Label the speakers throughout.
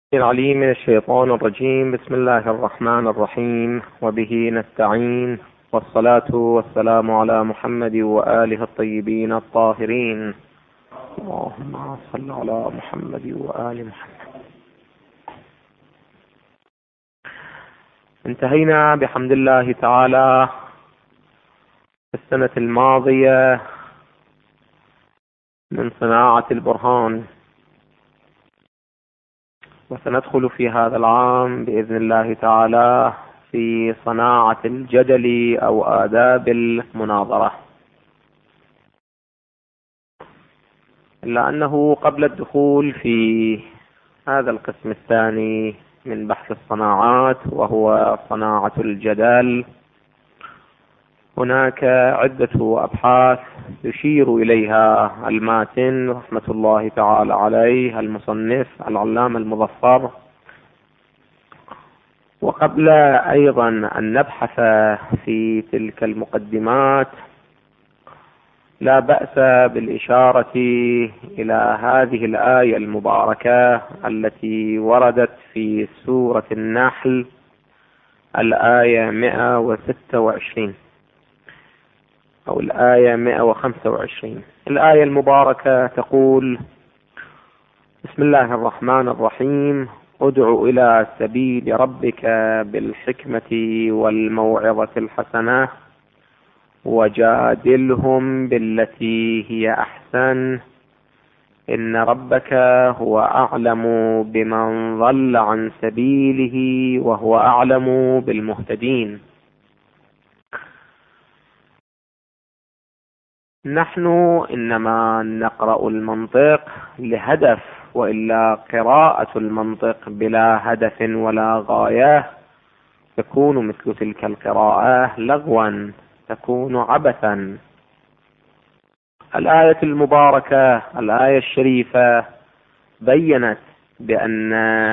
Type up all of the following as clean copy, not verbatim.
Speaker 1: العليم من الشيطان الرجيم. بسم الله الرحمن الرحيم، وبه نستعين، والصلاة والسلام على محمد وآله الطيبين الطاهرين. اللهم صل على محمد وآل محمد. انتهينا بحمد الله تعالى في السنة الماضية من صناعة البرهان، وسندخل في هذا العام بإذن الله تعالى في صناعة الجدل أو آداب المناظرة، إلا أنه قبل الدخول في هذا القسم الثاني من بحث الصناعات وهو صناعة الجدل، هناك عدة أبحاث يشير إليها الماتن رحمة الله تعالى عليه المصنف العلامة المظفر. وقبل أيضا أن نبحث في تلك المقدمات لا بأس بالإشارة إلى هذه الآية المباركة التي وردت في سورة النحل، الآية 126 أو الآية 125. الآية المباركة تقول: بسم الله الرحمن الرحيم، ادع إلى سبيل ربك بالحكمة والموعظة الحسنة وجادلهم بالتي هي أحسن إن ربك هو أعلم بمن ضل عن سبيله وهو أعلم بالمهتدين. نحن إنما نقرأ المنطق لهدف، وإلا قراءة المنطق بلا هدف ولا غاية تكون مثل تلك القراءة لغوا، تكون عبثا. الآية المباركة، الآية الشريفة، بيّنت بأن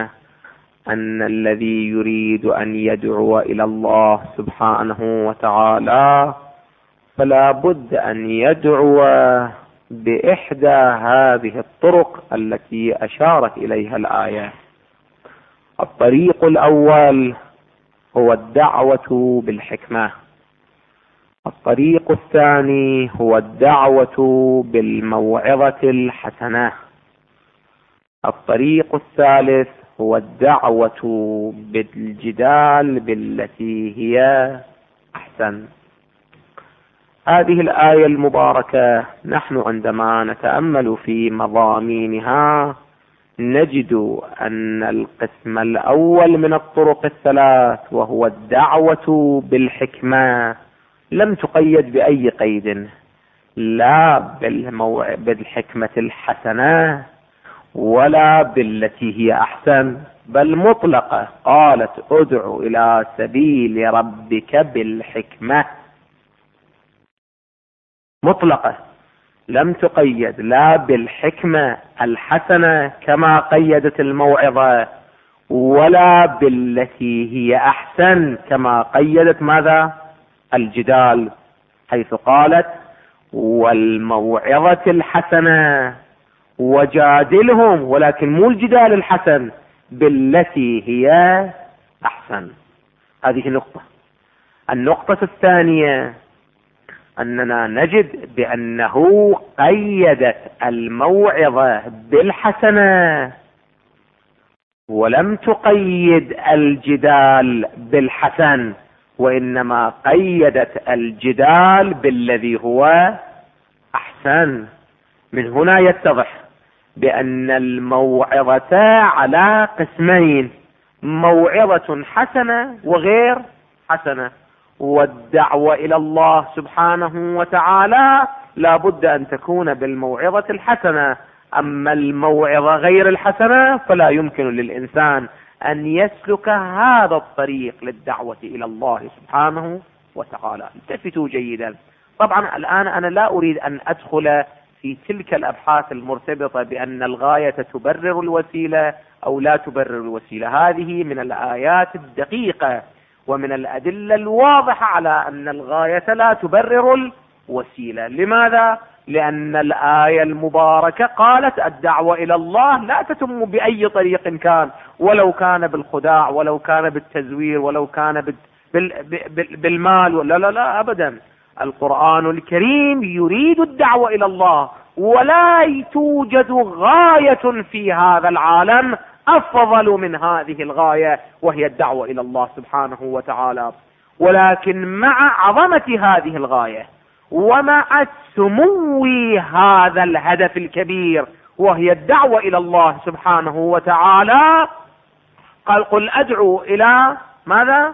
Speaker 1: الذي يريد أن يدعو إلى الله سبحانه وتعالى فلا بد أن يدعو بإحدى هذه الطرق التي أشارت إليها الآية. الطريق الأول هو الدعوة بالحكمة، الطريق الثاني هو الدعوة بالموعظة الحسنة، الطريق الثالث هو الدعوة بالجدال بالتي هي أحسن. هذه الآية المباركة نحن عندما نتأمل في مضامينها نجد أن القسم الأول من الطرق الثلاث وهو الدعوة بالحكمة لم تقيد بأي قيد، لا بالحكمة الحسنة ولا بالتي هي أحسن، بل مطلقة. قالت: ادع إلى سبيل ربك بالحكمة، مطلقة، لم تقيد لا بالحكمة الحسنة كما قيدت الموعظة، ولا بالتي هي أحسن كما قيدت ماذا؟ الجدال، حيث قالت: والموعظة الحسنة وجادلهم، ولكن مو الجدال الحسن، بالتي هي أحسن. هذه نقطة. النقطة الثانية أننا نجد بأنه قيدت الموعظة بالحسنة ولم تقيد الجدال بالحسن، وإنما قيدت الجدال بالذي هو أحسن. من هنا يتضح بأن الموعظة على قسمين: موعظة حسنة وغير حسنة. والدعوة إلى الله سبحانه وتعالى لا بد أن تكون بالموعظة الحسنة، أما الموعظة غير الحسنة فلا يمكن للإنسان أن يسلك هذا الطريق للدعوة إلى الله سبحانه وتعالى. التفتوا جيدا. طبعا الآن أنا لا أريد أن أدخل في تلك الأبحاث المرتبطة بأن الغاية تبرر الوسيلة أو لا تبرر الوسيلة. هذه من الآيات الدقيقة ومن الأدلة الواضحة على أن الغاية لا تبرر وسيلة. لماذا؟ لأن الآية المباركة قالت الدعوة إلى الله لا تتم بأي طريق كان، ولو كان بالخداع، ولو كان بالتزوير، ولو كان بالمال، لا لا لا أبدا. القرآن الكريم يريد الدعوة إلى الله، ولا توجد غاية في هذا العالم أفضل من هذه الغاية، وهي الدعوة إلى الله سبحانه وتعالى. ولكن مع عظمة هذه الغاية ومع سمو هذا الهدف الكبير وهي الدعوة إلى الله سبحانه وتعالى، قال قل أدعو إلى ماذا؟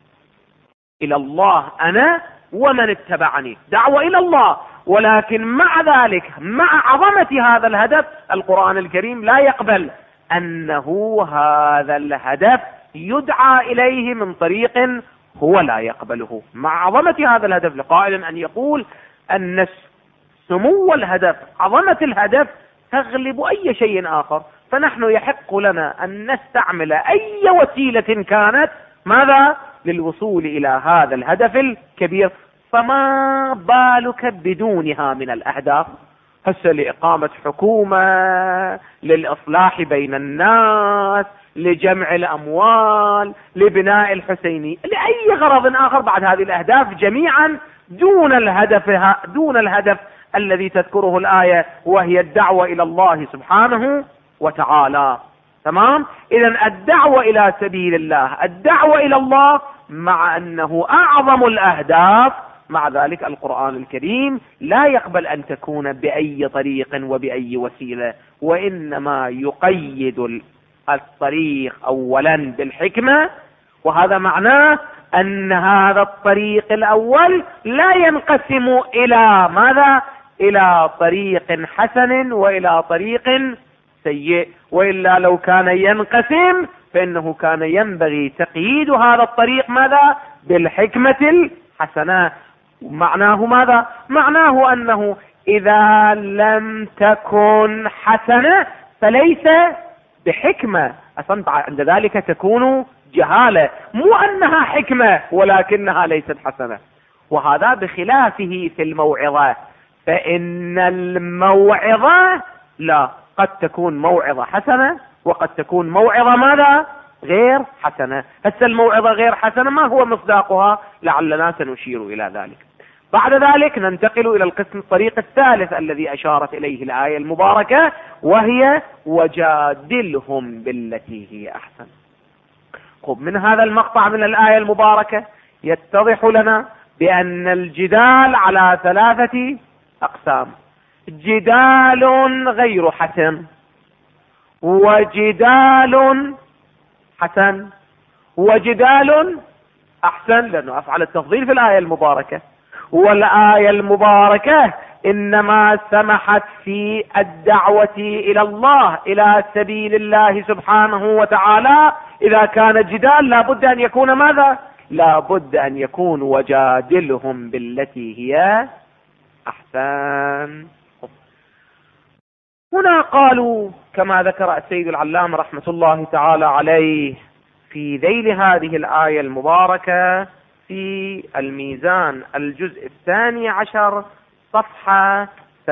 Speaker 1: إلى الله أنا ومن اتبعني، دعوة إلى الله. ولكن مع ذلك مع عظمة هذا الهدف القرآن الكريم لا يقبل أنه هذا الهدف يدعى إليه من طريق هو لا يقبله. مع عظمة هذا الهدف لقائل أن يقول أن سمو الهدف، عظمة الهدف تغلب أي شيء آخر، فنحن يحق لنا أن نستعمل أي وسيلة كانت ماذا؟ للوصول إلى هذا الهدف الكبير. فما بالك بدونها من الأهداف؟ هسه لإقامة حكومة، للإصلاح بين الناس، لجمع الأموال، لبناء الحسيني، لأي غرض آخر بعد هذه الأهداف جميعا دون الهدف الذي تذكره الآية وهي الدعوة إلى الله سبحانه وتعالى. تمام؟ إذن الدعوة إلى سبيل الله، الدعوة إلى الله مع أنه أعظم الأهداف، مع ذلك القرآن الكريم لا يقبل أن تكون بأي طريق وبأي وسيلة، وإنما يقيد الطريق أولا بالحكمة. وهذا معناه أن هذا الطريق الأول لا ينقسم إلى ماذا؟ إلى طريق حسن وإلى طريق سيء، وإلا لو كان ينقسم فإنه كان ينبغي تقييد هذا الطريق ماذا؟ بالحكمة الحسنة. معناه ماذا؟ معناه أنه إذا لم تكن حسنة فليس بحكمة، أصلا عند ذلك تكون جهالة، مو أنها حكمة ولكنها ليست حسنة. وهذا بخلافه في الموعظة، فإن الموعظة لا، قد تكون موعظة حسنة وقد تكون موعظة ماذا؟ غير حسنة. هسه الموعظة غير حسنة ما هو مصداقها؟ لعلنا سنشير إلى ذلك. بعد ذلك ننتقل إلى القسم الطريق الثالث الذي أشارت إليه الآية المباركة، وهي وجادلهم بالتي هي أحسن. من هذا المقطع من الآية المباركة يتضح لنا بأن الجدال على 3 أقسام: جدال غير حسن، وجدال حسن، وجدال أحسن، لأنه أفعل التفضيل في الآية المباركة. والآية المباركة إنما سمحت في الدعوة إلى الله، إلى سبيل الله سبحانه وتعالى. إذا كان جدال لابد أن يكون ماذا؟ لابد أن يكون وجادلهم بالتي هي أحسن. هنا قالوا كما ذكر السيد العلامة رحمة الله تعالى عليه في ذيل هذه الآية المباركة في الميزان الجزء 12 صفحة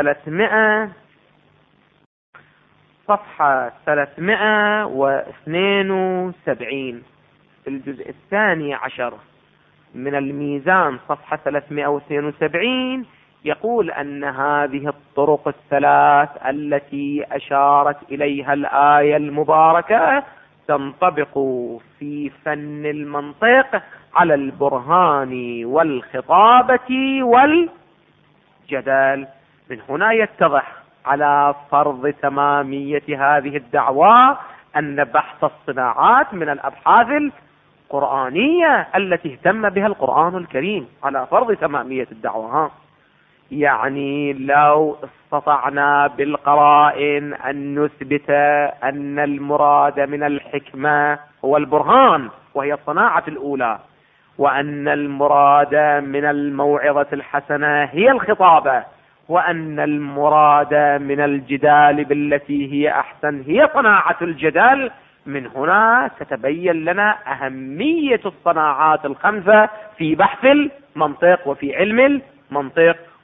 Speaker 1: 372 في الجزء 12 من الميزان صفحة 372 يقول أن هذه الطرق الثلاث التي أشارت إليها الآية المباركة تنطبق في فن المنطق على البرهان والخطابة والجدال. من هنا يتضح على فرض تمامية هذه الدعوة أن بحث الصناعات من الأبحاث القرآنية التي اهتم بها القرآن الكريم، على فرض تمامية الدعوة. يعني لو استطعنا بالقرائن أن نثبت أن المراد من الحكمة هو البرهان وهي الصناعة الأولى، وأن المراد من الموعظة الحسنة هي الخطابة، وأن المراد من الجدال بالتي هي أحسن هي صناعة الجدال، من هنا تتبين لنا أهمية الصناعات الخمسة في بحث المنطق وفي علم المنطق.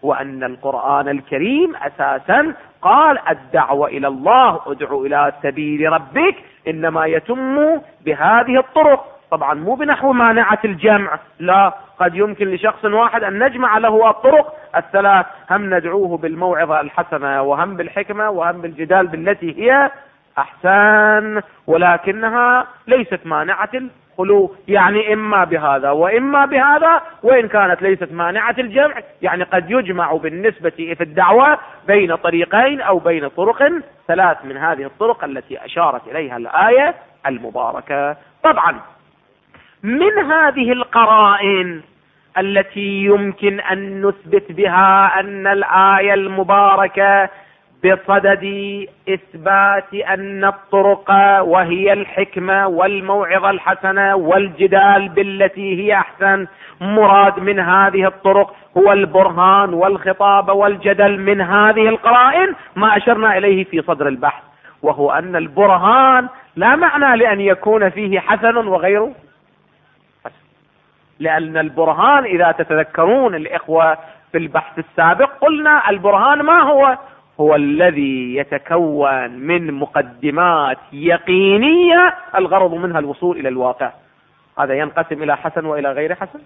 Speaker 1: وأن القرآن الكريم أساسا قال الدعوة إلى الله ادعو إلى سبيل ربك إنما يتم بهذه الطرق. طبعا مو بنحو مانعة الجمع، لا، قد يمكن لشخص واحد أن نجمع له الطرق الثلاث، هم ندعوه بالموعظة الحسنة وهم بالحكمة وهم بالجدال بالتي هي أحسن، ولكنها ليست مانعة الخلو، يعني إما بهذا وإما بهذا، وإن كانت ليست مانعة الجمع يعني قد يجمع بالنسبة في الدعوة بين طريقين أو بين طرق ثلاث من هذه الطرق التي أشارت إليها الآية المباركة. طبعا من هذه القرائن التي يمكن أن نثبت بها أن الآية المباركة بصدد إثبات أن الطرق وهي الحكمة والموعظة الحسنة والجدال بالتي هي أحسن، مراد من هذه الطرق هو البرهان والخطاب والجدل من هذه القرائن ما أشرنا إليه في صدر البحث، وهو أن البرهان لا معنى لأن يكون فيه حسن وغيره حسن، لأن البرهان إذا تتذكرون الإخوة في البحث السابق قلنا البرهان ما هو الذي يتكون من مقدمات يقينية الغرض منها الوصول إلى الواقع. هذا ينقسم إلى حسن وإلى غير حسن،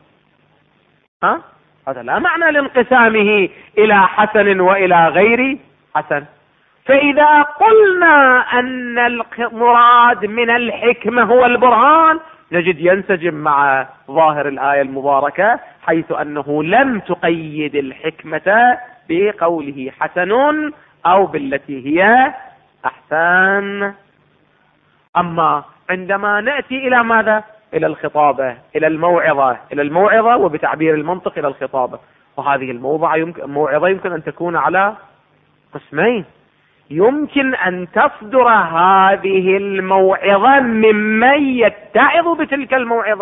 Speaker 1: هذا لا معنى لانقسامه إلى حسن وإلى غير حسن. فإذا قلنا أن المراد من الحكمة هو البرهان نجد ينسجم مع ظاهر الآية المباركة، حيث أنه لم تقيد الحكمة بقوله حسن أو بالتي هي أحسن. أما عندما نأتي إلى ماذا؟ إلى الخطابة، إلى الموعظة وبتعبير المنطق إلى الخطابة، وهذه الموعظة يمكن أن تكون على قسمين. يمكن أن تصدر هذه الموعظة ممن يتعظ بتلك الموعظة،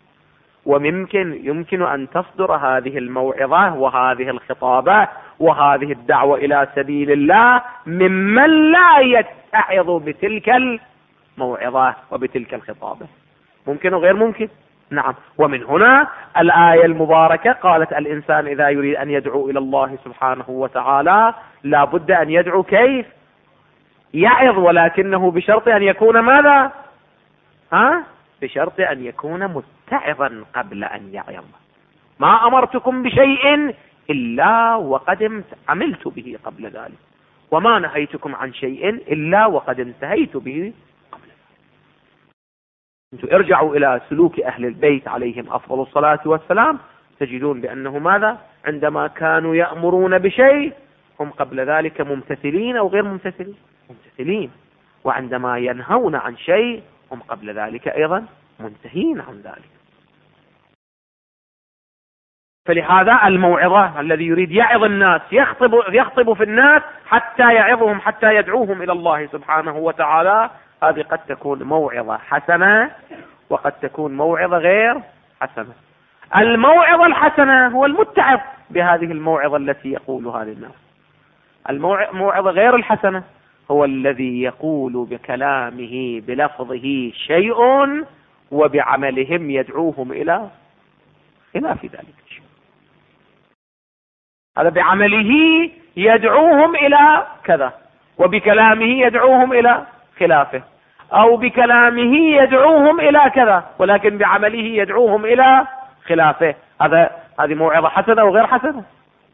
Speaker 1: يمكن أن تصدر هذه الموعظة وهذه الخطابة وهذه الدعوة إلى سبيل الله ممن لا يتعظ بتلك الموعظة وبتلك الخطابة. ممكن وغير ممكن، نعم. ومن هنا الآية المباركة قالت الإنسان إذا يريد أن يدعو إلى الله سبحانه وتعالى لا بد أن يدعو كيف؟ يعظ، ولكنه بشرط أن يكون ماذا؟ بشرط أن يكون متعظا قبل أن يعظ. ما أمرتكم بشيء إلا وقد عملت به قبل ذلك، وما نهيتكم عن شيء إلا وقد انتهيت به قبل ذلك. انتم ارجعوا إلى سلوك أهل البيت عليهم أفضل الصلاة والسلام، تجدون بأنه ماذا؟ عندما كانوا يأمرون بشيء هم قبل ذلك ممتثلين أو غير ممتثلين؟ ممتثلين. وعندما ينهون عن شيء هم قبل ذلك أيضا منتهين عن ذلك. فلهذا الموعظة الذي يريد يعظ الناس يخطب في الناس حتى يعظهم، حتى يدعوهم إلى الله سبحانه وتعالى، هذه قد تكون موعظة حسنة وقد تكون موعظة غير حسنة. الموعظة الحسنة هو المتعظ بهذه الموعظة التي يقولها للناس. الموعظة غير الحسنة هو الذي يقول بكلامه بلفظه شيء وبعملهم يدعوهم إلى خلاف ذلك الشيء. هذا بعمله يدعوهم إلى كذا، وبكلامه يدعوهم إلى خلافه، أو بكلامه يدعوهم إلى كذا ولكن بعمله يدعوهم إلى خلافه. هذه موعظة حسنة وغير حسنة،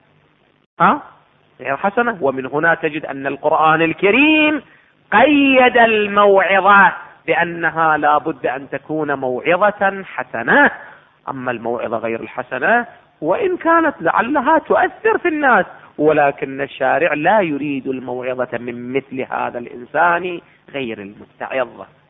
Speaker 1: غير حسنة. ومن هنا تجد أن القرآن الكريم قيد الموعظة بأنها لا بد أن تكون موعظة حسنة. أما الموعظة غير الحسنة وإن كانت لعلها تؤثر في الناس، ولكن الشارع لا يريد الموعظة من مثل هذا الإنسان غير المتعظ.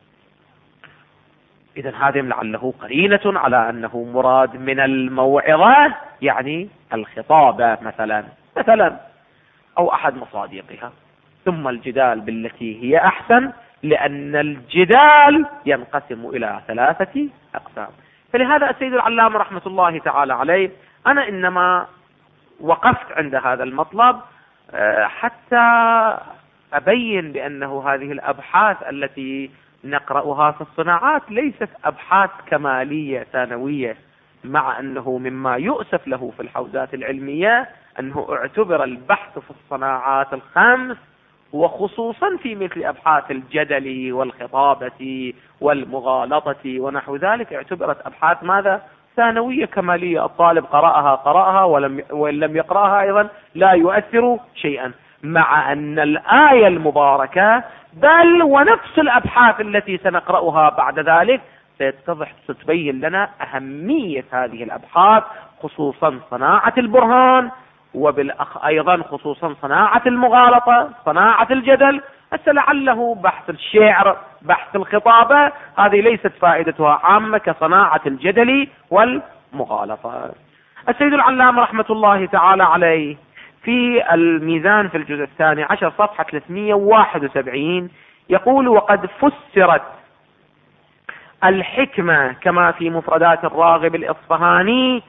Speaker 1: إذن هذا لعله قرينة على أنه مراد من الموعظة يعني الخطابة مثلا أو أحد مصادقها. ثم الجدال بالتي هي أحسن، لأن الجدال ينقسم إلى 3 أقسام. فلهذا السيد العلامة رحمة الله تعالى عليه أنا إنما وقفت عند هذا المطلب حتى أبين بأنه هذه الأبحاث التي نقرأها في الصناعات ليست أبحاث كمالية ثانوية، مع أنه مما يؤسف له في الحوزات العلمية أنه اعتبر البحث في الصناعات الخمس، وخصوصا في مثل أبحاث الجدل والخطابة والمغالطة ونحو ذلك، اعتبرت أبحاث ماذا؟ ثانوية كمالية، الطالب قرأها وإن لم يقرأها أيضا لا يؤثر شيئا، مع أن الآية المباركة بل ونفس الأبحاث التي سنقرأها بعد ذلك ستبين لنا أهمية هذه الأبحاث، خصوصا صناعة البرهان، أيضا خصوصا صناعة المغالطة، صناعة الجدل. لعله بحث الشعر، بحث الخطابة، هذه ليست فائدتها عامة كصناعة الجدل والمغالطة. السيد العلامة رحمة الله تعالى عليه في الميزان في الجزء 12 صفحة 371 يقول: وقد فسرت الحكمة كما في مفردات الراغب الإصفهاني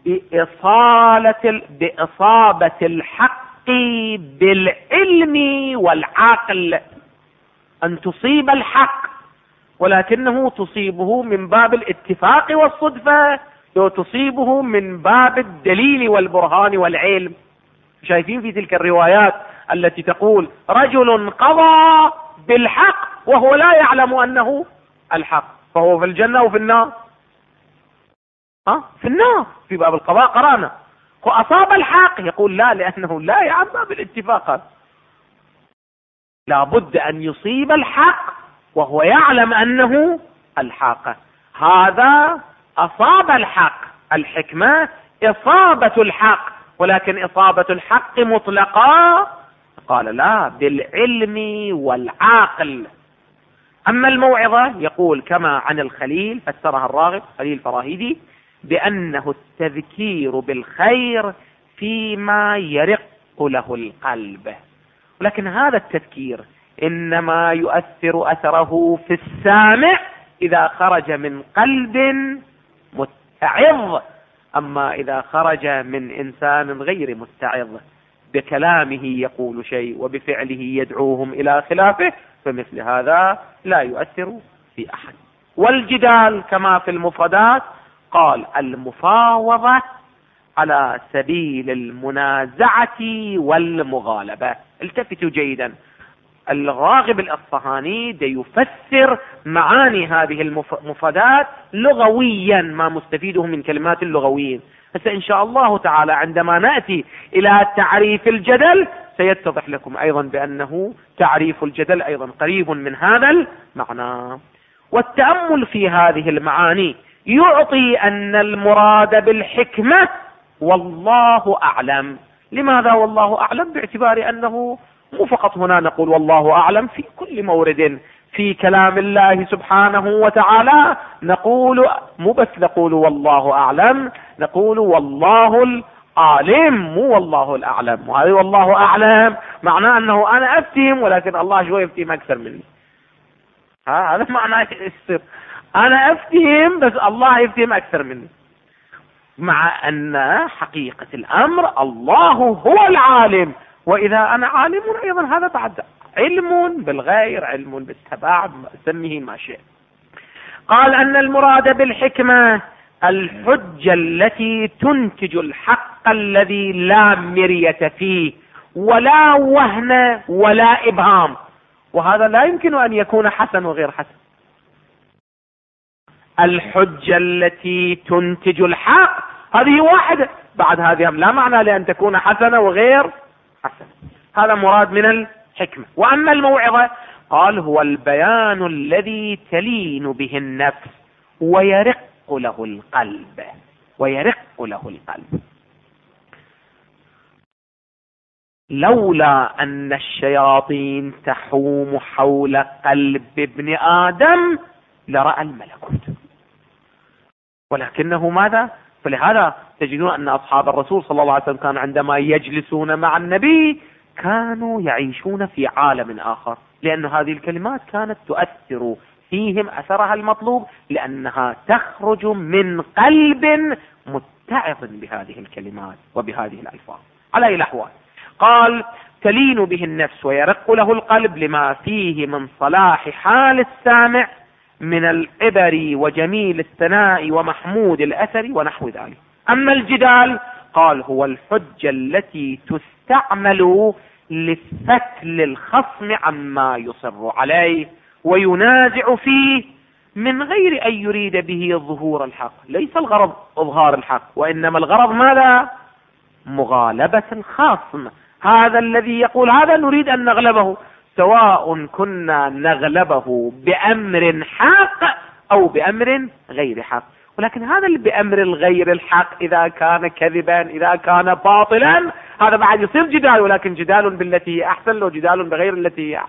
Speaker 1: بإصابة الحق بالعلم والعقل، أن تصيب الحق ولكنه تصيبه من باب الاتفاق والصدفة، تصيبه من باب الدليل والبرهان والعلم. شايفين في تلك الروايات التي تقول رجل قضى بالحق وهو لا يعلم أنه الحق، فهو في الجنة وفي النار؟ في النار. في باب القضاء قرأنا وأصاب الحق، يقول لا، لأنه لا يعلم بالاتفاق، لا بد أن يصيب الحق وهو يعلم أنه الحق. هذا أصاب الحق، الحكمة إصابة الحق، ولكن إصابة الحق مطلقة قال لا، بالعلم والعقل. أما الموعظة يقول كما عن الخليل فسرها الراغب خليل فراهيدي بأنه التذكير بالخير فيما يرق له القلب، ولكن هذا التذكير إنما يؤثر أثره في السامع إذا خرج من قلب متعظ، أما إذا خرج من إنسان غير متعظ بكلامه يقول شيء وبفعله يدعوهم إلى خلافه، فمثل هذا لا يؤثر في أحد. والجدال كما في المفردات قال: المفاوضة على سبيل المنازعة والمغالبة. التفتوا جيدا، الراغب الأصفهاني يفسر معاني هذه المفردات لغويا، ما مستفيده من كلمات اللغويين. هسه إن شاء الله تعالى عندما نأتي إلى تعريف الجدل سيتضح لكم أيضا بأنه تعريف الجدل أيضا قريب من هذا المعنى. والتأمل في هذه المعاني يعطي أن المراد بالحكمة والله أعلم. لماذا والله أعلم؟ باعتبار أنه مو فقط هنا نقول والله أعلم، في كل مورد في كلام الله سبحانه وتعالى نقول، مو بس نقول والله أعلم، نقول والله العالم، مو والله الأعلم. وهذا والله أعلم معناه أنه أنا أفتهم ولكن الله شوي يفتهم أكثر مني. هذا معناه السر، أنا أفتهم بس الله يفتهم أكثر مني، مع أن حقيقة الأمر الله هو العالم، وإذا أنا عالم أيضا هذا بعد علم بالغير، علم بالتبع، سميه ما شئت. قال أن المراد بالحكمة الحجة التي تنتج الحق الذي لا مرية فيه ولا وهن ولا إبهام، وهذا لا يمكن أن يكون حسن وغير حسن. الحجة التي تنتج الحق هذه واحدة، بعد هذه لا معنى لأن تكون حسنة وغير حسنة. هذا مراد من الحكمة. وأما الموعظة قال هو البيان الذي تلين به النفس ويرق له القلب، ويرق له القلب. لولا أن الشياطين تحوم حول قلب ابن آدم لرأى الملكوت، ولكنه ماذا؟ فلهذا تجدون أن أصحاب الرسول صلى الله عليه وسلم كانوا عندما يجلسون مع النبي كانوا يعيشون في عالم آخر، لأن هذه الكلمات كانت تؤثر فيهم أثرها المطلوب، لأنها تخرج من قلب متعظ بهذه الكلمات وبهذه الألفاظ. على أي الأحوال قال تلين به النفس ويرق له القلب لما فيه من صلاح حال السامع من العبر وجميل الثناء ومحمود الأثر ونحو ذلك. أما الجدال قال هو الحجة التي تستعمل لفتل الخصم عما يصر عليه وينازع فيه من غير أن يريد به ظهور الحق. ليس الغرض إظهار الحق، وإنما الغرض ماذا؟ مغالبة الخصم. هذا الذي يقول هذا نريد أن نغلبه، سواء كنا نغلبه بأمر حق أو بأمر غير حق. ولكن هذا اللي بأمر الغير الحق إذا كان كذبا، إذا كان باطلا، هذا بعد يصير جدال، ولكن جدال بالتي هي أحسن لو جدال بغير التي هي أحسن.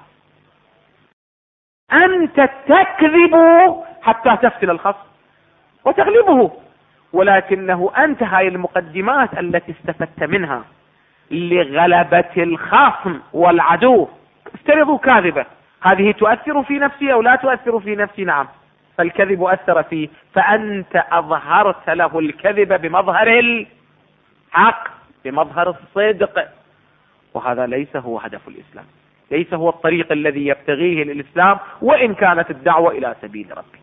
Speaker 1: أنت تكذب حتى تفتل الخصم وتغلبه، ولكنه أنت هاي المقدمات التي استفدت منها لغلبة الخصم والعدو افترضوا كاذبة، هذه تؤثر في نفسي أو لا تؤثر في نفسي؟ نعم، فالكذب أثر فيه، فأنت أظهرت له الكذب بمظهر الحق، بمظهر الصدق، وهذا ليس هو هدف الإسلام، ليس هو الطريق الذي يبتغيه الإسلام، وإن كانت الدعوة إلى سبيل ربك.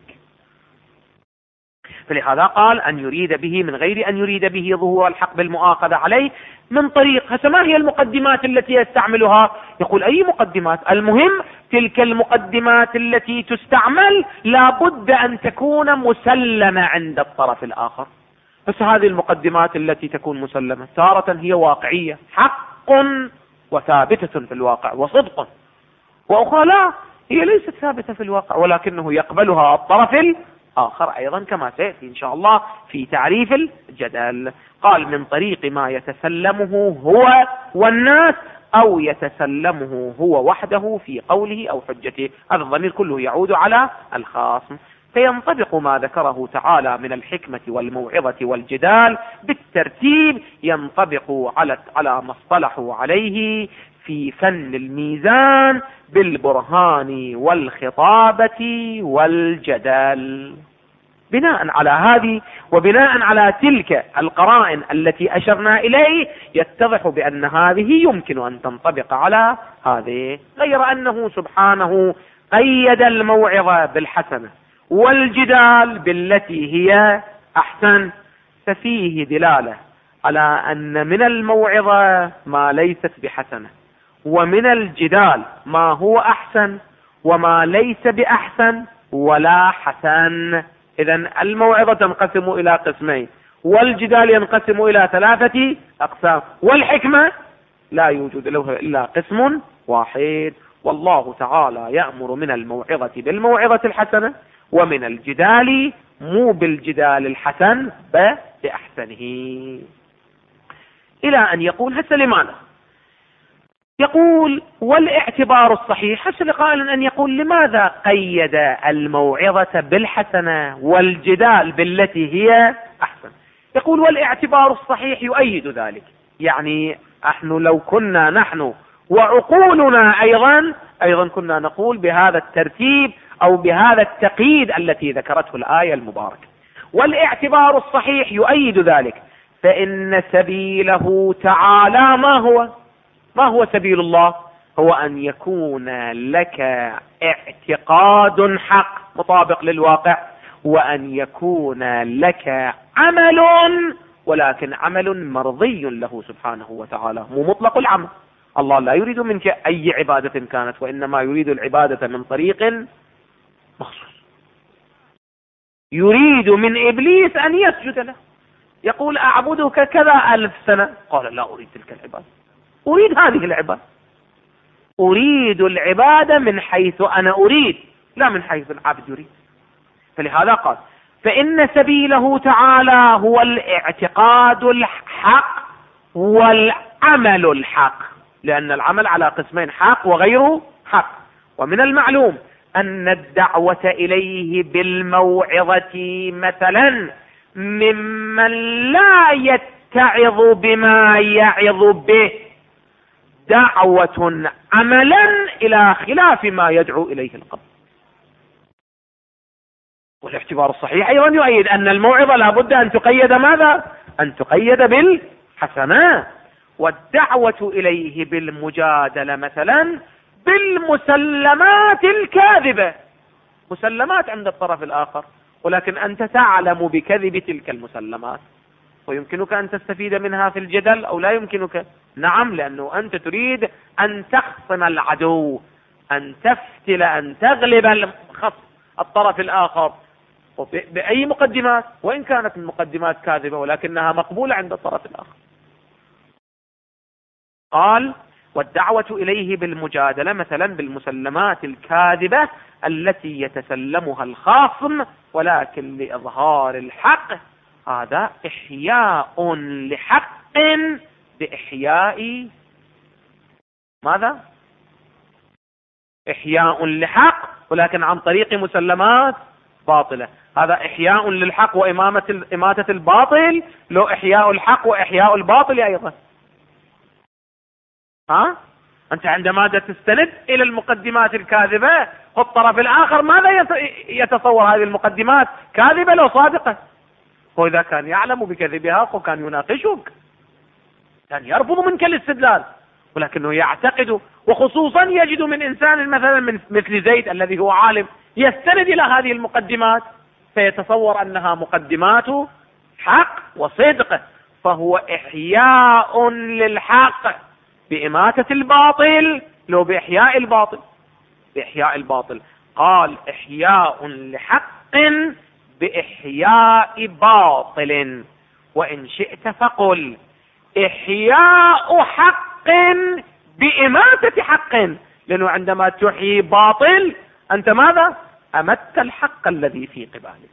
Speaker 1: فلهذا قال أن يريد به من غير أن يريد به ظهور الحق بالمؤاخذة عليه من طريق. ما هي المقدمات التي يستعملها؟ يقول أي مقدمات؟ المهم تلك المقدمات التي تستعمل لا بد أن تكون مسلمة عند الطرف الآخر. بس هذه المقدمات التي تكون مسلمة تارة هي واقعية، حق وثابتة في الواقع وصدق، وأخرى لا، هي ليست ثابتة في الواقع ولكنه يقبلها الطرف الآخر أيضا، كما سيأتي إن شاء الله في تعريف الجدل. قال من طريق ما يتسلمه هو والناس أو يتسلمه هو وحده في قوله أو حجته. هذا الضمير كله يعود على الخاصم، فينطبق ما ذكره تعالى من الحكمة والموعظة والجدال بالترتيب، ينطبق على ما اصطلحوا عليه في فن الميزان بالبرهان والخطابة والجدال. بناء على هذه وبناء على تلك القرائن التي أشرنا إليه يتضح بأن هذه يمكن أن تنطبق على هذه، غير أنه سبحانه قيد الموعظة بالحسنة والجدال بالتي هي أحسن، ففيه دلالة على أن من الموعظة ما ليست بحسنة، ومن الجدال ما هو أحسن وما ليس بأحسن ولا حسن. إذن الموعظة تنقسم إلى قسمين، والجدال ينقسم إلى 3 أقسام، والحكمة لا يوجد له إلا قسم واحد. والله تعالى يأمر من الموعظة بالموعظة الحسنة، ومن الجدال مو بالجدال الحسن بأحسنه، إلى أن يقول هسه لماذا؟ يقول والاعتبار الصحيح. هسه لقائل أن يقول لماذا قيد الموعظة بالحسنة والجدال بالتي هي أحسن؟ يقول والاعتبار الصحيح يؤيد ذلك. يعني نحن لو كنا نحن وعقولنا أيضا كنا نقول بهذا الترتيب أو بهذا التقييد التي ذكرته الآية المباركة. والاعتبار الصحيح يؤيد ذلك، فإن سبيله تعالى ما هو سبيل الله؟ هو أن يكون لك اعتقاد حق مطابق للواقع، وأن يكون لك عمل، ولكن عمل مرضي له سبحانه وتعالى، مو مطلق العمل. الله لا يريد منك أي عبادة كانت، وإنما يريد العبادة من طريق مخصوص. يريد من إبليس أن يسجد له، يقول أعبدك كذا 1000 سنة، قال لا أريد تلك العبادة، أريد هذه العبادة، أريد العبادة من حيث أنا أريد، لا من حيث العبد يريد. فلهذا قال فإن سبيله تعالى هو الاعتقاد الحق والعمل الحق، لأن العمل على قسمين، حق وغير حق. ومن المعلوم أن الدعوة إليه بالموعظة مثلا ممن لا يتعظ بما يعظ به دعوة عملا إلى خلاف ما يدعو إليه القلب. والاعتبار الصحيح أيضا يؤيد أن الموعظة لا بد أن تقيد ماذا؟ أن تقيد بالحسنات، والدعوة إليه بالمجادلة مثلا بالمسلمات الكاذبة، مسلمات عند الطرف الآخر، ولكن أنت تعلم بكذب تلك المسلمات، ويمكنك أن تستفيد منها في الجدل أو لا يمكنك؟ نعم، لأنه أنت تريد أن تخصم العدو، أن تفتل، أن تغلب الطرف الآخر بأي مقدمات، وإن كانت المقدمات كاذبة ولكنها مقبولة عند الطرف الآخر. قال: والدعوة إليه بالمجادلة مثلا بالمسلمات الكاذبة التي يتسلمها الخاصم ولكن لإظهار الحق، هذا إحياء لحق بإحياء ماذا؟ إحياء لحق ولكن عن طريق مسلمات باطلة. هذا إحياء للحق وإماتة الباطل، لو إحياء الحق وإحياء الباطل أيضا. أنت عندما تستند إلى المقدمات الكاذبة، والطرف الآخر ماذا يتصور؟ هذه المقدمات كاذبة لو صادقة، وإذا كان يعلم بكذبها وكان يناقشك، كان يرفض منك الاستدلال، ولكنه يعتقد، وخصوصا يجد من إنسان مثلا مثل زيد الذي هو عالم يستند إلى هذه المقدمات، فيتصور أنها مقدمات حق وصدق، فهو إحياء للحق بإماتة الباطل، لو بإحياء الباطل، بإحياء الباطل. قال: إحياء لحق بإحياء باطل، وإن شئت فقل إحياء حق بإماتة حق، لأنه عندما تحيي باطل أنت ماذا؟ أمت الحق الذي في قبالك.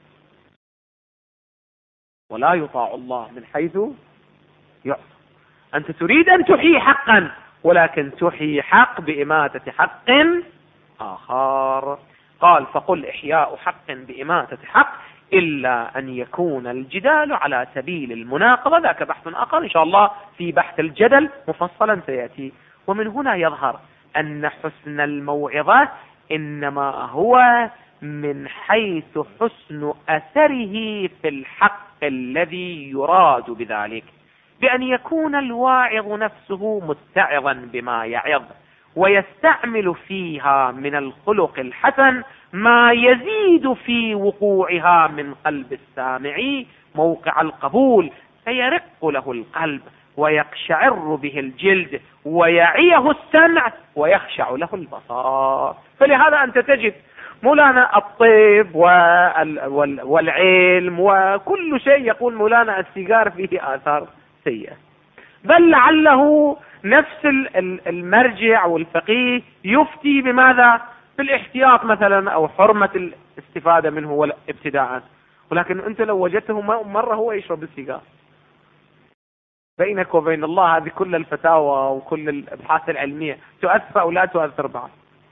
Speaker 1: ولا يطاع الله من حيث يعصى. أنت تريد أن تحيي حقا، ولكن تحيي حق بإماتة حق آخر. قال: فقل إحياء حق بإماتة حق إلا أن يكون الجدال على سبيل المناقضة، ذاك بحث آخر إن شاء الله في بحث الجدل مفصلا سيأتي. ومن هنا يظهر أن حسن الموعظة إنما هو من حيث حسن أثره في الحق الذي يراد بذلك، بأن يكون الواعظ نفسه متعظا بما يعظ، ويستعمل فيها من الخلق الحسن ما يزيد في وقوعها من قلب السامع موقع القبول، فيرق له القلب ويقشعر به الجلد ويعيه السمع ويخشع له البصر. فلهذا أنت تجد مولانا الطب والعلم وكل شيء يقول مولانا السيجار فيه آثار سيئة، بل لعله نفس المرجع والفقيه يفتي بماذا؟ بالاحتياط مثلا أو حرمة الاستفادة منه ابتداء، ولكن أنت لو وجدته مرة هو يشرب السيجار، بينك وبين الله هذه كل الفتاوى وكل الابحاث العلمية تؤثر او لا تؤثر بعض؟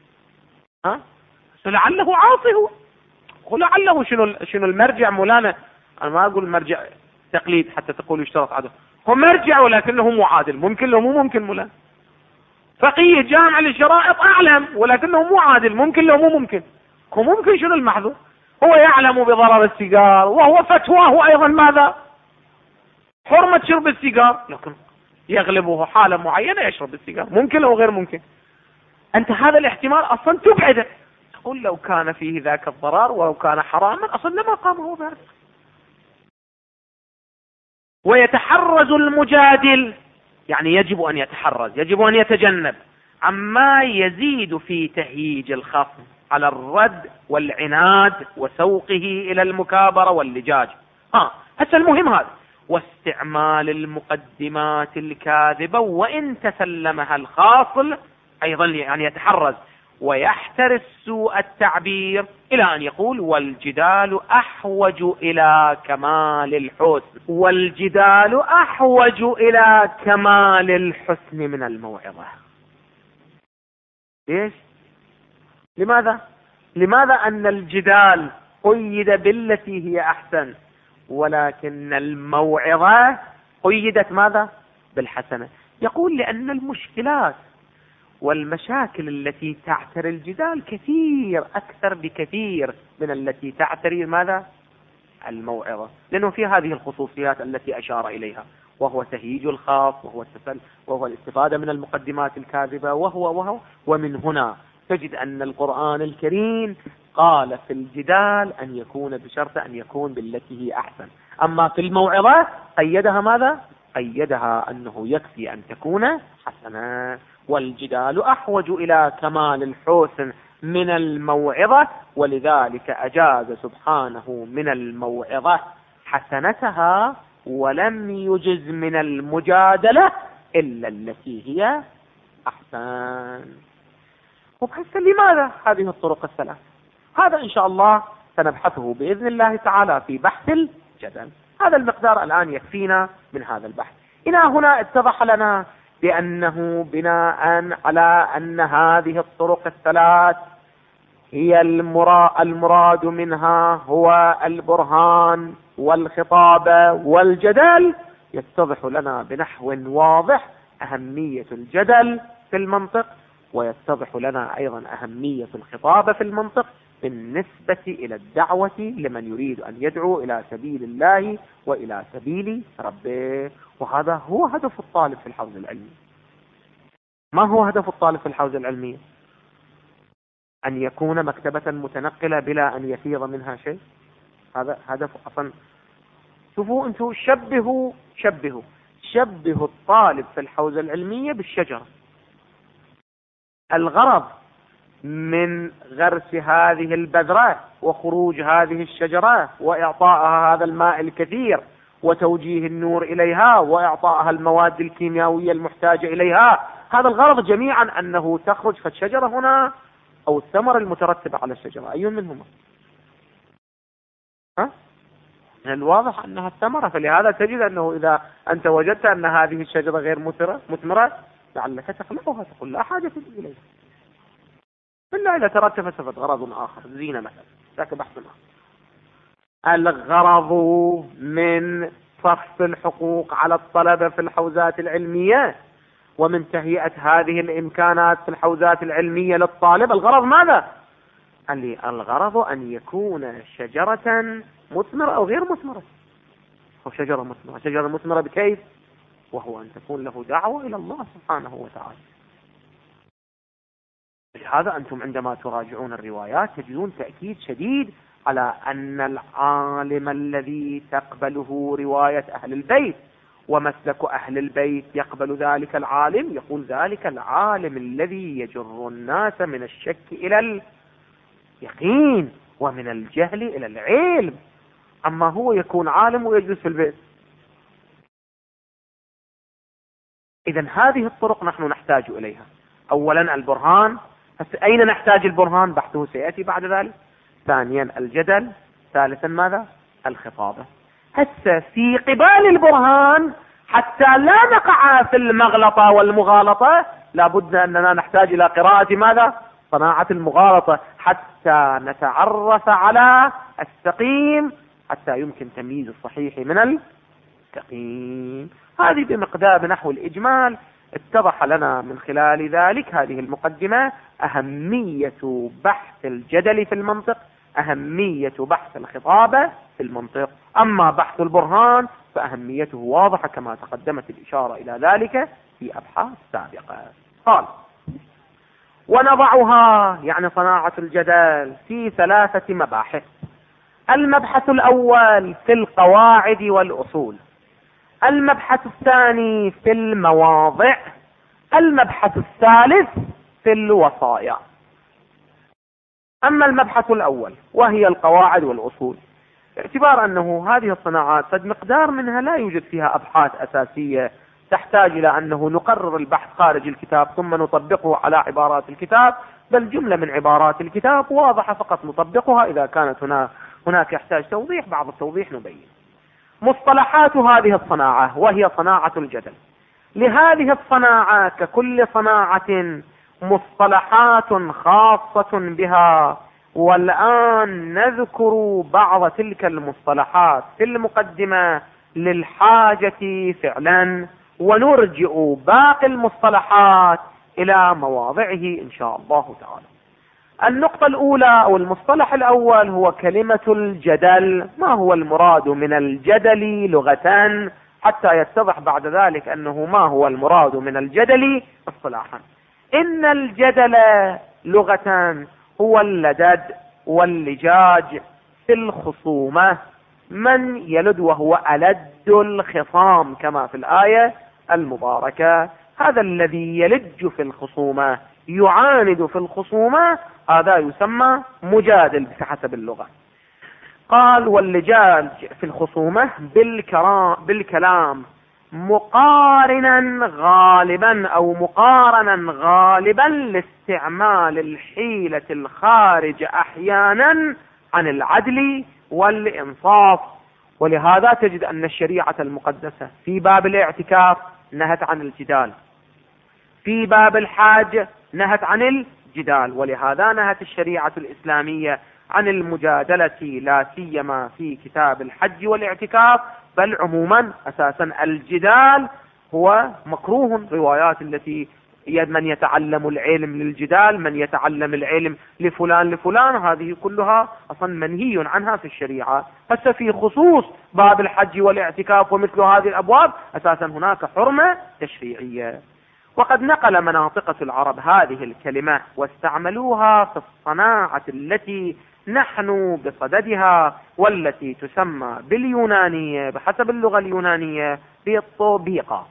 Speaker 1: فلعله عاصي هو، ولعله شنو المرجع مولانا؟ انا ما اقول مرجع تقليد حتى تقول يشترط عدل، هو مرجع ولكنه معادل، ممكن له مو ممكن مولانا. فقيه جامع للشرائط اعلم ولكنه مو عادل، ممكن له مو ممكن. هو ممكن شنو المحذور؟ هو يعلم بضرر السيجار وهو فتواه ايضا ماذا؟ حرمة شرب السيجار، لكن يغلبه حالة معينة يشرب السيجار، ممكن أو غير ممكن. أنت هذا الاحتمال أصلا تبعده، تقول لو كان فيه ذاك الضرر ولو كان حراما أصلا لما قام هو بارد. ويتحرز المجادل، يعني يجب أن يتحرز، يجب أن يتجنب عما يزيد في تهييج الخصم على الرد والعناد وسوقه إلى المكابرة واللجاج. هسه المهم هذا، واستعمال المقدمات الكاذبة وإن تسلمها الخاصل أيضا، يعني يتحرز ويحترس سوء التعبير إلى أن يقول: والجدال أحوج إلى كمال الحسن، والجدال أحوج إلى كمال الحسن من الموعظة. ليش؟ لماذا أن الجدال قيد بالتي هي أحسن، ولكن الموعظة قيدت ماذا؟ بالحسنة. يقول: لأن المشكلات والمشاكل التي تعتري الجدال كثير أكثر بكثير من التي تعتري ماذا؟ الموعظة، لأنه في هذه الخصوصيات التي أشار إليها، وهو تهييج الخاص، وهو الاستفادة من المقدمات الكاذبة، ومن هنا تجد أن القرآن الكريم قال في الجدال أن يكون بشرط أن يكون بالتي هي أحسن. أما في الموعظة قيدها ماذا؟ قيدها أنه يكفي أن تكون حسنة. والجدال أحوج إلى كمال الحسن من الموعظة، ولذلك أجاز سبحانه من الموعظة حسنتها ولم يجز من المجادلة إلا التي هي أحسن. وبحث لماذا هذه الطرق الثلاث؟ هذا إن شاء الله سنبحثه بإذن الله تعالى في بحث الجدل. هذا المقدار الآن يكفينا من هذا البحث. إلى هنا اتضح لنا بأنه بناء على أن هذه الطرق الثلاث هي المراد منها هو البرهان والخطابة والجدل، يتضح لنا بنحو واضح أهمية الجدل في المنطق، ويتضح لنا أيضا أهمية الخطابة في المنطق بالنسبة إلى الدعوة لمن يريد أن يدعو إلى سبيل الله وإلى سبيل ربه. وهذا هو هدف الطالب في الحوزة العلمية. ما هو هدف الطالب في الحوزة العلمية؟ أن يكون مكتبة متنقلة بلا أن يفيض منها شيء. هذا هدف أصلا. شوفوا أنتم، شبهوا الطالب في الحوزة العلمية بالشجرة. الغرض من غرس هذه البذرة وخروج هذه الشجرة وإعطائها هذا الماء الكثير وتوجيه النور إليها وإعطائها المواد الكيميائية المحتاجة إليها، هذا الغرض جميعا أنه تخرج فالشجرة هنا أو الثمر المترتبة على الشجرة أي منهما؟ الواضح أنها الثمرة. فلهذا تجد أنه إذا أنت وجدت أن هذه الشجرة غير مثمرة لعلك تخلقها، تقول لا حاجة إليها إلا إذا ترتب فسد غرض آخر، زينة مثلا، ذاك بحث آخر. الغرض من صرف الحقوق على الطلبة في الحوزات العلمية ومن تهيئة هذه الإمكانات في الحوزات العلمية للطالب، الغرض ماذا؟ الغرض أن يكون شجرة مثمرة أو غير مثمرة، أو شجرة مثمرة. شجرة مثمرة بكيف؟ وهو أن تكون له دعوة إلى الله سبحانه وتعالى. لهذا أنتم عندما تراجعون الروايات تجدون تأكيد شديد على أن العالم الذي تقبله رواية أهل البيت ومسلك أهل البيت يقبل ذلك العالم، يقول ذلك العالم الذي يجر الناس من الشك إلى اليقين ومن الجهل إلى العلم. أما هو يكون عالم ويجلس في البيت. إذن هذه الطرق نحن نحتاج إليها. أولا البرهان. أين نحتاج البرهان؟ بحثه سيأتي بعد ذلك. ثانيا الجدل. ثالثا ماذا؟ الخطابة. هسه في قبال البرهان حتى لا نقع في المغلطة والمغالطة لابد أننا نحتاج إلى قراءة ماذا؟ صناعة المغالطة حتى نتعرف على السقيم، حتى يمكن تمييز الصحيح من السقيم. هذه بمقدار بنحو الإجمال اتضح لنا من خلال ذلك هذه المقدمة أهمية بحث الجدل في المنطق، أهمية بحث الخطابة في المنطق. أما بحث البرهان فأهميته واضحة كما تقدمت الإشارة إلى ذلك في أبحاث سابقة. قال: ونضعها يعني صناعة الجدل في 3 مباحث. المبحث الأول في القواعد والأصول، المبحث الثاني في المواضع، المبحث الثالث في الوصايا. أما المبحث الأول وهي القواعد والأصول، باعتبار أنه هذه الصناعات قد مقدار منها لا يوجد فيها أبحاث أساسية تحتاج إلى أنه نقرر البحث خارج الكتاب ثم نطبقه على عبارات الكتاب، بل جملة من عبارات الكتاب واضحة فقط نطبقها. إذا كانت هناك يحتاج توضيح بعض التوضيح نبين. مصطلحات هذه الصناعة وهي صناعة الجدل. لهذه الصناعة ككل صناعة مصطلحات خاصة بها، والآن نذكر بعض تلك المصطلحات في المقدمة للحاجة فعلا، ونرجع باقي المصطلحات إلى مواضعه إن شاء الله تعالى. النقطة الأولى أو المصطلح الأول هو كلمة الجدل. ما هو المراد من الجدل لغة حتى يتضح بعد ذلك أنه ما هو المراد من الجدل اصطلاحا. إن الجدل لغة هو اللدد واللجاج في الخصومة من يلد وهو ألد الخصام كما في الآية المباركة. هذا الذي يلج في الخصومة يعاند في الخصومة هذا يسمى مجادل بحسب اللغة. قال واللجاج في الخصومة بالكلام مقارنا غالبا أو مقارنا غالبا لاستعمال الحيلة الخارج أحيانا عن العدل والإنصاف. ولهذا تجد أن الشريعة المقدسة في باب الاعتكاف نهت عن الجدال، في باب الحاج نهت عن الجدال، ولهذا نهت الشريعة الإسلامية عن المجادلة لا سيما في كتاب الحج والاعتكاف، بل عموما أساسا الجدال هو مكروه. روايات التي من يتعلم العلم للجدال، من يتعلم العلم لفلان هذه كلها أصلا منهي عنها في الشريعة. هسه في خصوص باب الحج والاعتكاف ومثل هذه الأبواب أساسا هناك حرمة تشريعية. وقد نقل مناطقة العرب هذه الكلمة واستعملوها في الصناعة التي نحن بصددها، والتي تسمى باليونانية بحسب اللغة اليونانية بالطوبيقة.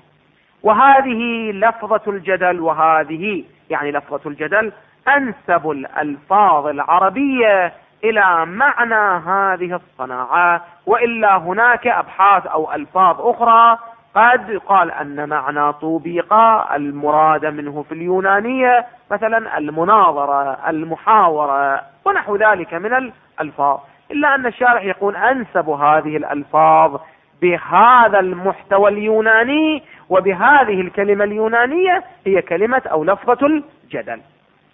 Speaker 1: وهذه لفظة الجدل، وهذه يعني لفظة الجدل أنسب الألفاظ العربية إلى معنى هذه الصناعة، وإلا هناك أبحاث أو ألفاظ أخرى قد يقال أن معنى طوبيقة المراد منه في اليونانية مثلا المناظرة، المحاورة ونحو ذلك من الألفاظ، إلا أن الشارح يقول أنسب هذه الألفاظ بهذا المحتوى اليوناني وبهذه الكلمة اليونانية هي كلمة أو لفظة الجدل.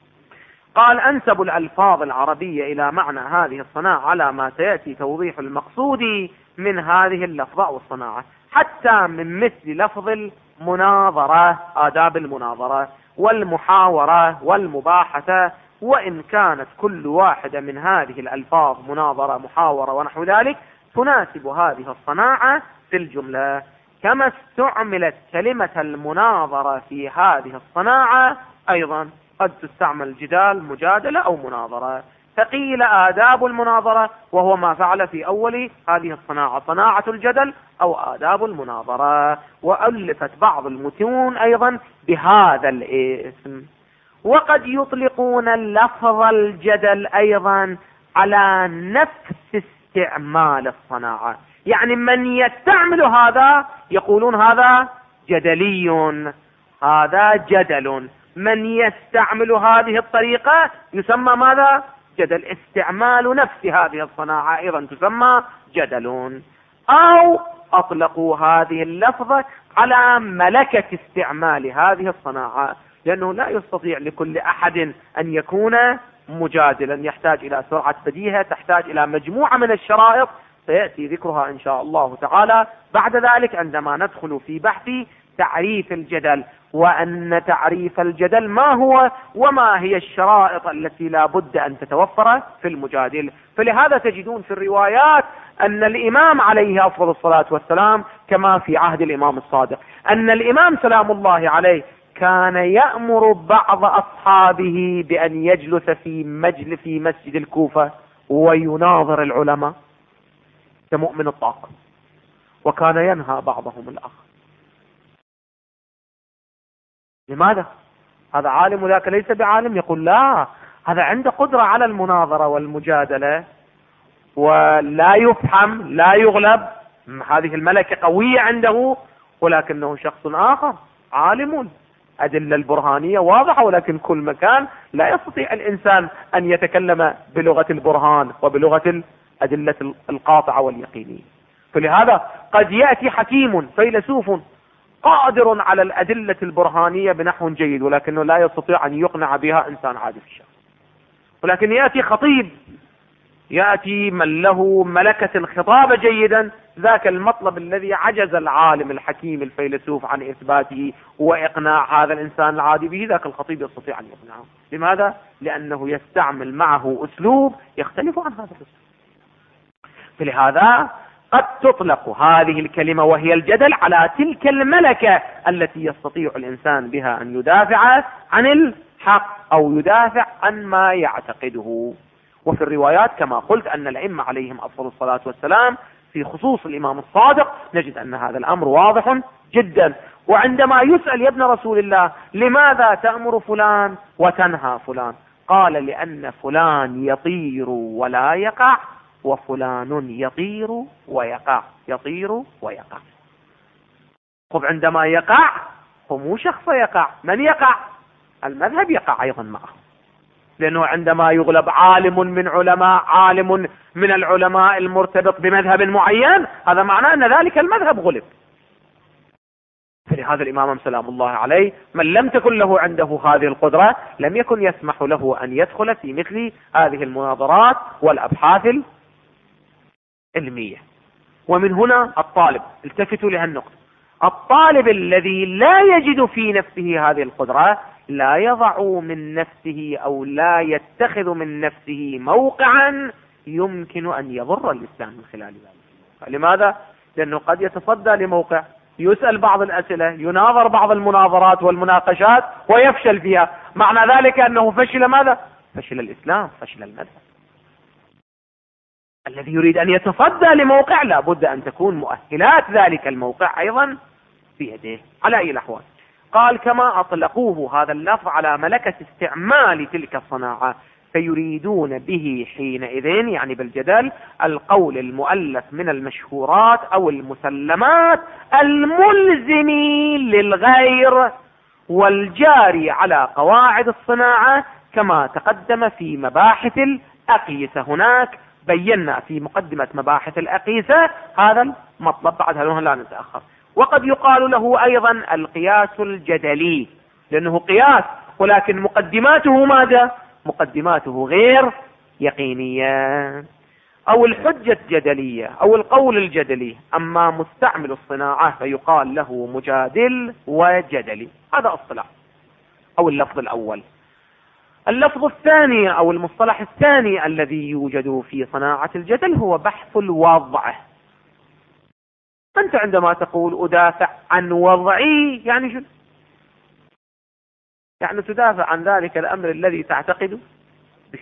Speaker 1: قال أنسب الألفاظ العربية إلى معنى هذه الصناعة على ما سيأتي توضيح المقصود من هذه اللفظة أو الصناعة، حتى من مثل لفظ المناظرة، آداب المناظرة والمحاورة والمباحثة، وإن كانت كل واحدة من هذه الألفاظ مناظرة محاورة ونحو ذلك تناسب هذه الصناعة في الجملة، كما استعملت كلمة المناظرة في هذه الصناعة أيضا قد تستعمل جدال، مجادلة أو مناظرة. فقيل آداب المناظرة وهو ما فعل في أول هذه الصناعة صناعة الجدل أو آداب المناظرة. وألفت بعض المتون أيضا بهذا الاسم. وقد يطلقون لفظ الجدل أيضا على نفس استعمال الصناعة، يعني من يستعمل هذا يقولون هذا جدلي، هذا جدل. من يستعمل هذه الطريقة يسمى ماذا؟ جدل. استعمال نفس هذه الصناعة أيضا تسمى جدل. أو أطلقوا هذه اللفظة على ملكة استعمال هذه الصناعة، لأنه لا يستطيع لكل أحد أن يكون مجادلا، يحتاج إلى سرعة بديهة، تحتاج إلى مجموعة من الشرائط سيأتي ذكرها إن شاء الله تعالى بعد ذلك عندما ندخل في بحث تعريف الجدل، وأن تعريف الجدل ما هو وما هي الشرائط التي لا بد أن تتوفر في المجادل. فلهذا تجدون في الروايات أن الإمام عليه أفضل الصلاة والسلام كما في عهد الإمام الصادق أن الإمام سلام الله عليه كان يأمر بعض أصحابه بأن يجلس في مسجد الكوفة ويناظر العلماء كمؤمن الطاقة، وكان ينهى بعضهم الآخر. لماذا؟ هذا عالم وذاك ليس بعالم؟ يقول لا، هذا عنده قدرة على المناظرة والمجادلة ولا يفهم لا يغلب، هذه الملكة قوية عنده، ولكنه شخص آخر عالم، أدلة البرهانية واضحة، ولكن كل مكان لا يستطيع الإنسان أن يتكلم بلغة البرهان وبلغة الأدلة القاطعة واليقينية. فلهذا قد يأتي حكيم فيلسوف قادر على الأدلة البرهانية بنحو جيد، ولكنه لا يستطيع أن يقنع بها إنسان عادي في الشارع. ولكن يأتي خطيب، يأتي من له ملكة الخطابة جيدا، ذاك المطلب الذي عجز العالم الحكيم الفيلسوف عن إثباته وإقناع هذا الإنسان العادي به، ذاك الخطيب يستطيع أن يقنعه. لماذا؟ لأنه يستعمل معه أسلوب يختلف عن هذا الأسلوب. فلهذا قد تطلق هذه الكلمة وهي الجدل على تلك الملكة التي يستطيع الإنسان بها أن يدافع عن الحق أو يدافع عن ما يعتقده. وفي الروايات كما قلت أن الأئمة عليهم أفضل الصلاة والسلام في خصوص الإمام الصادق نجد أن هذا الأمر واضح جدا. وعندما يسأل يا ابن رسول الله لماذا تأمر فلان وتنهى فلان، قال لأن فلان يطير ولا يقع وفلان يطير ويقع، يطير ويقع. طب عندما يقع هو مو شخص يقع، من يقع؟ المذهب يقع أيضا معه، لأنه عندما يغلب عالم من العلماء المرتبط بمذهب معين، هذا معناه أن ذلك المذهب غلب. فلهذا الإمام سلام الله عليه من لم تكن له عنده هذه القدرة لم يكن يسمح له أن يدخل في مثل هذه المناظرات والأبحاث العلمية. ومن هنا الطالب، التفتوا لهالنقطة، الطالب الذي لا يجد في نفسه هذه القدرة لا يضع من نفسه أو لا يتخذ من نفسه موقعا يمكن أن يضر الإسلام من خلال ذلك. لماذا؟ لأنه قد يتصدى لموقع، يسأل بعض الأسئلة، يناظر بعض المناظرات والمناقشات ويفشل فيها، معنى ذلك أنه فشل ماذا؟ فشل الإسلام، فشل المذهب. الذي يريد أن يتصدى لموقع لا بد أن تكون مؤهلات ذلك الموقع أيضا بيده. على أي الأحوال قال كما أطلقوه هذا اللفظ على ملكة استعمال تلك الصناعة فيريدون به حينئذ يعني بالجدل القول المؤلف من المشهورات أو المسلمات الملزم للغير والجاري على قواعد الصناعة كما تقدم في مباحث الأقيسة. هناك بينا في مقدمة مباحث الأقيسة هذا المطلب، بعد هذا لا نتأخر. وقد يقال له أيضا القياس الجدلي، لأنه قياس ولكن مقدماته ماذا؟ مقدماته غير يقينية، أو الحجة الجدلية أو القول الجدلي. أما مستعمل الصناعة فيقال له مجادل وجدلي. هذا الصلاح أو اللفظ الأول. اللفظ الثاني أو المصطلح الثاني الذي يوجد في صناعة الجدل هو بحث الوضع. أنت عندما تقول أدافع عن وضعي يعني شو؟ يعني تدافع عن ذلك الأمر الذي تعتقد به،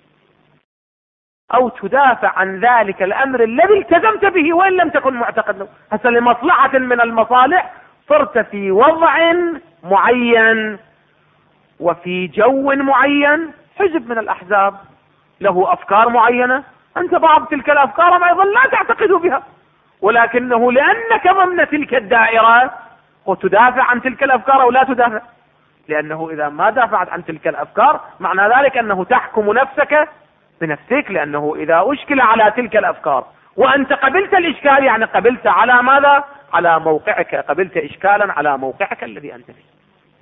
Speaker 1: أو تدافع عن ذلك الأمر الذي التزمت به وإن لم تكن معتقد له. هسه لمصلحة من المصالح صرت في وضع معين وفي جو معين، حزب من الأحزاب له أفكار معينة، أنت بعض تلك الأفكار أيضا لا تعتقد بها، ولكنه لأنك ضمن تلك الدائرة وتدافع عن تلك الأفكار أو لا تدافع، لأنه إذا ما دافعت عن تلك الأفكار معنى ذلك أنه تحكم نفسك بنفسك، لأنه إذا أشكل على تلك الأفكار وأنت قبلت الإشكال يعني قبلت على ماذا؟ على موقعك، قبلت إشكالا على موقعك الذي أنت فيه.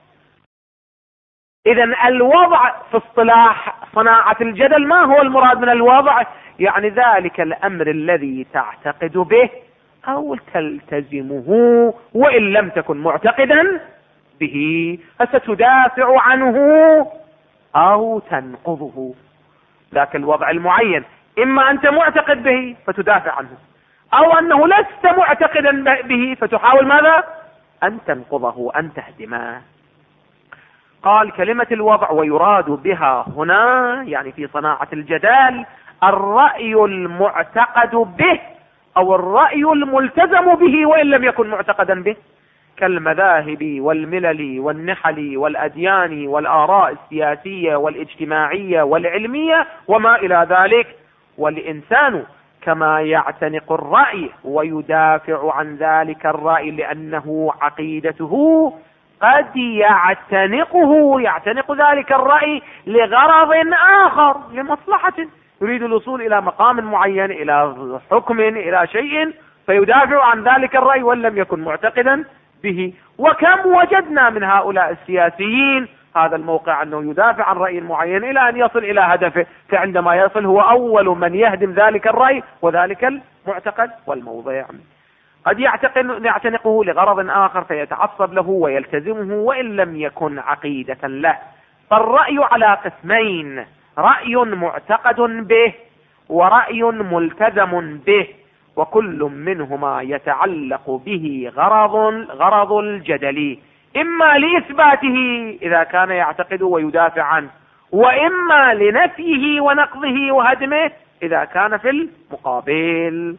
Speaker 1: إذن الوضع في اصطلاح صناعة الجدل ما هو المراد من الوضع؟ يعني ذلك الأمر الذي تعتقد به أو تلتزمه وإن لم تكن معتقدا به، فستدافع عنه أو تنقضه. ذاك الوضع المعين إما أنت معتقد به فتدافع عنه، أو أنه لست معتقدا به فتحاول ماذا؟ أن تنقضه، أن تهدمه. قال كلمة الوضع ويراد بها هنا يعني في صناعة الجدال الرأي المعتقد به أو الرأي الملتزم به وإن لم يكن معتقدا به، كالمذاهب والملل والنحل والأديان والآراء السياسية والاجتماعية والعلمية وما إلى ذلك. والإنسان كما يعتنق الرأي ويدافع عن ذلك الرأي لأنه عقيدته، قد يعتنق ذلك الرأي لغرض آخر، لمصلحة، يريد الوصول إلى مقام معين، إلى حكم، إلى شيء، فيدافع عن ذلك الرأي وإن لم يكن معتقدا به. وكم وجدنا من هؤلاء السياسيين هذا الموقع أنه يدافع عن رأي معين إلى أن يصل إلى هدفه، فعندما يصل هو أول من يهدم ذلك الرأي وذلك المعتقد والموضع. قد يعتنقه لغرض آخر فيتعصب له ويلتزمه وإن لم يكن عقيدة له. فالرأي على قسمين: رأي معتقد به ورأي ملتزم به، وكل منهما يتعلق به غرض الجدل، إما لإثباته إذا كان يعتقد ويدافع عنه، وإما لنفيه ونقضه وهدمه إذا كان في المقابل.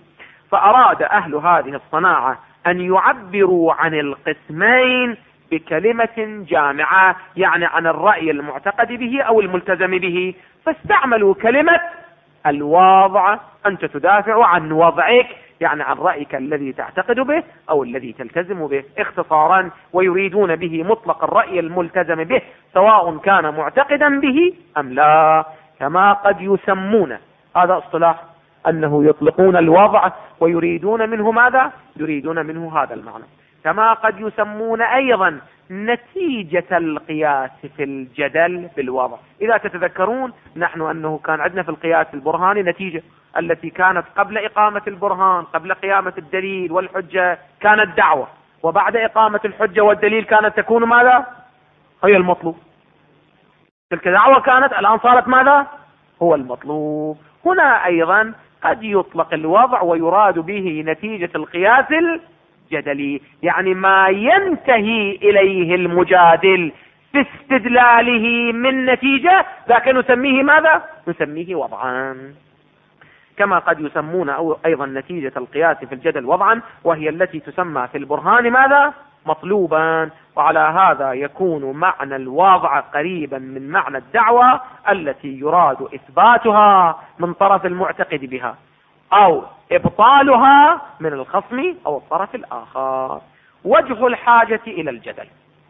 Speaker 1: فأراد أهل هذه الصناعة أن يعبروا عن القسمين بكلمة جامعة، يعني عن الرأي المعتقد به أو الملتزم به، فاستعملوا كلمة الوضع. أنت تدافع عن وضعك، يعني عن رأيك الذي تعتقد به أو الذي تلتزم به اختصارا، ويريدون به مطلق الرأي الملتزم به سواء كان معتقدا به أم لا. كما قد يسمون، هذا اصطلاح، أنه يطلقون الوضع ويريدون منه ماذا؟ يريدون منه هذا المعنى. كما قد يسمون أيضا نتيجة القياس في الجدل بالوضع. إذا تتذكرون نحن أنه كان عندنا في القياس البرهاني نتيجة التي كانت قبل إقامة البرهان، قبل قيامة الدليل والحجة كانت دعوة، وبعد إقامة الحجة والدليل كانت تكون ماذا؟ هي المطلوب. تلك دعوة كانت، الآن صارت ماذا؟ هو المطلوب. هنا أيضا قد يطلق الوضع ويراد به نتيجة القياس الجدلي، يعني ما ينتهي إليه المجادل في استدلاله من نتيجة، لكن نسميه ماذا؟ نسميه وضعا. كما قد يسمون أيضا نتيجة القياس في الجدل وضعا، وهي التي تسمى في البرهان ماذا؟ مطلوبا. وعلى هذا يكون معنى الوضع قريبا من معنى الدعوة التي يراد إثباتها من طرف المعتقد بها أو إبطالها من الخصم أو الطرف الآخر. وجه الحاجة إلى الجدل.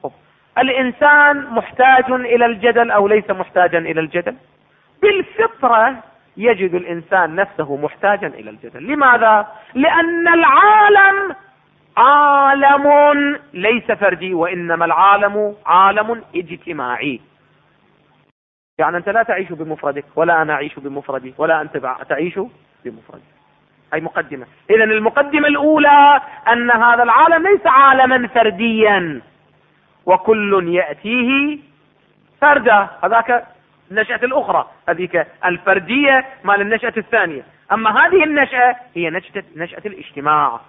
Speaker 1: الإنسان محتاج إلى الجدل أو ليس محتاجا إلى الجدل؟ بالفطرة يجد الإنسان نفسه محتاجا إلى الجدل. لماذا؟ لأن العالم عالم ليس فردي، وإنما العالم عالم اجتماعي. يعني أنت لا تعيش بمفردك، ولا أنا أعيش بمفردي، ولا أنت تعيش بمفردك. أي مقدمة. إذن المقدمة الأولى أن هذا العالم ليس عالما فرديا وكل يأتيه فردا، هذاك النشأة الأخرى، هذيك الفردية مال النشأة الثانية. أما هذه النشأة هي نشأة الاجتماع.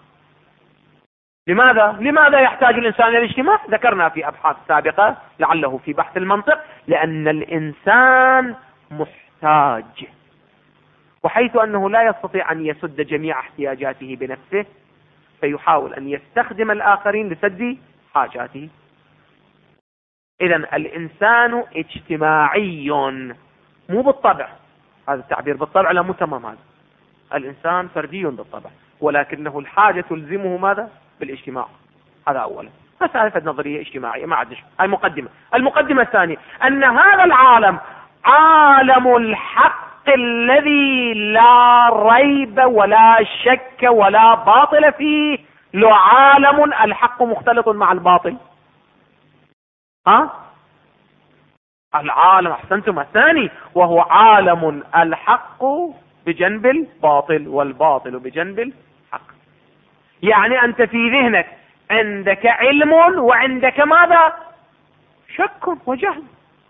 Speaker 1: لماذا يحتاج الإنسان إلى الاجتماع؟ ذكرنا في أبحاث سابقة، لعله في بحث المنطق، لأن الإنسان محتاج، وحيث أنه لا يستطيع أن يسد جميع احتياجاته بنفسه فيحاول أن يستخدم الآخرين لسد حاجاته. إذن الإنسان اجتماعي، مو بالطبع، هذا التعبير بالطبع لا مو تمام، هذا الإنسان فردي بالطبع، ولكنه الحاجة تلزمه ماذا؟ بالاجتماع. هذا أولا، مسألة نظرية اجتماعية ما عندش. هاي مقدمة. المقدمة الثانية أن هذا العالم عالم الحق الذي لا ريب ولا شك ولا باطل فيه، له عالم الحق مختلط مع الباطل. العالم، أحسنتم، الثاني وهو عالم الحق بجنب الباطل والباطل بجنب الحق. يعني أنت في ذهنك عندك علم وعندك ماذا؟ شك وجهل.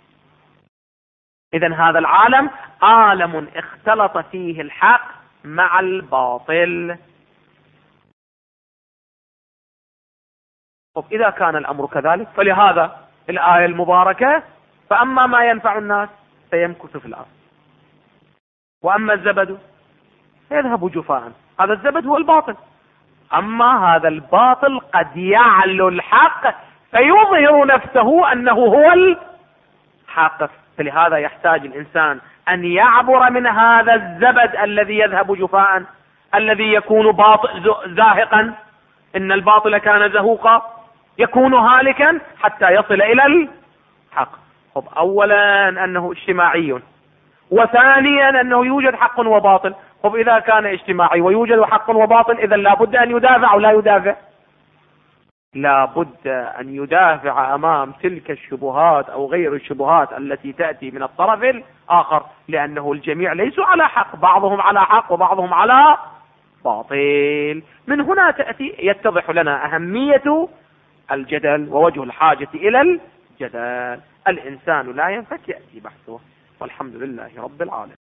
Speaker 1: إذن هذا العالم عالم اختلط فيه الحق مع الباطل. طب إذا كان الأمر كذلك فلهذا الآية المباركة فأما ما ينفع الناس فيمكث في الأرض وأما الزبد يذهب جفاء. هذا الزبد هو الباطل، أما هذا الباطل قد يعلو الحق فيظهر نفسه أنه هو الحق. فلهذا يحتاج الإنسان أن يعبر من هذا الزبد الذي يذهب جفاء، الذي يكون زاهقا، إن الباطل كان زهوقا، يكون هالكا حتى يصل إلى الحق. طب أولا أنه اجتماعي، وثانيا أنه يوجد حق وباطل. طب إذا كان اجتماعي ويوجد حق وباطل، إذا لابد أن يدافع أو لا يدافع؟ لابد أن يدافع أمام تلك الشبهات أو غير الشبهات التي تأتي من الطرف الآخر، لأنه الجميع ليسوا على حق، بعضهم على حق وبعضهم على باطل. من هنا يتضح لنا أهمية الجدل ووجه الحاجة إلى الجدل. الإنسان لا ينفك يأتي بحثه، والحمد لله رب العالمين.